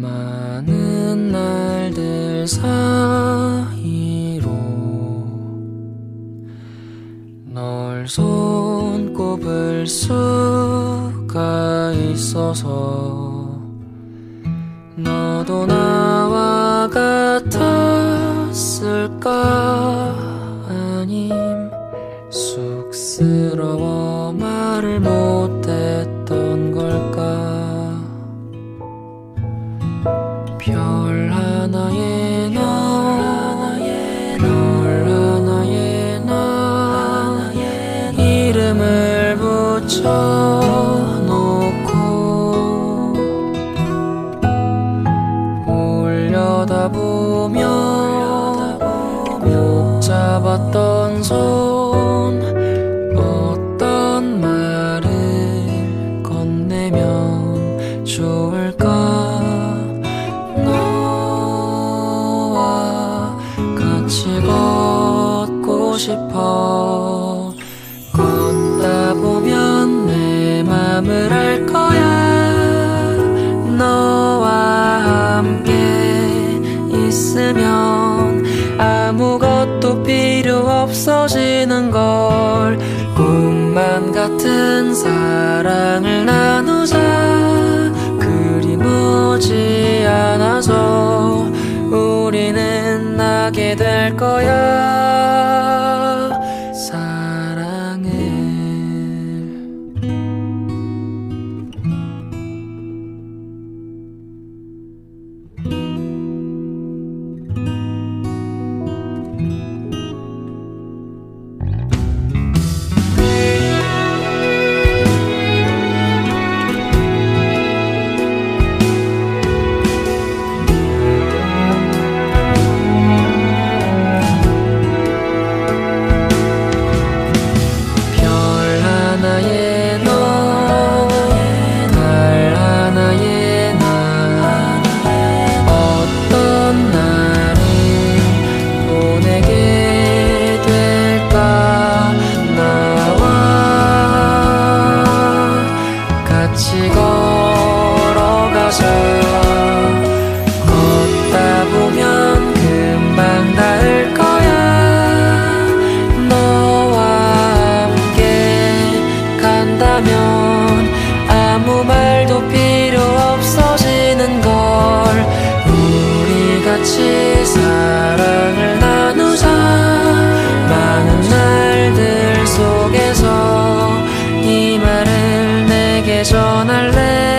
많은 날들 사이로 널 손꼽을 수가 있어서 너도 나와 같았을까? 아님 쑥스러워 말을 못했던 걸까? 별 하나에 널 하나에 나 이름을 붙여놓고 올려다보며 꼭 잡았던 손 어떤 말을 건네면 좋을까? 너와 같이 걷고 싶어. 걷다 보면 내 맘을 알 거야. 너와 함께 있으면 아무것도 필요 없어지는 걸. 꿈만 같은 사랑을 나누자. 그림 오지 않아서 우리는 나게 될 거야. 사랑을 아무 말도 필요 없어지는 걸. 우리 같이 사랑을 나누자. 많은 날들 속에서 이 말을 내게 전할래.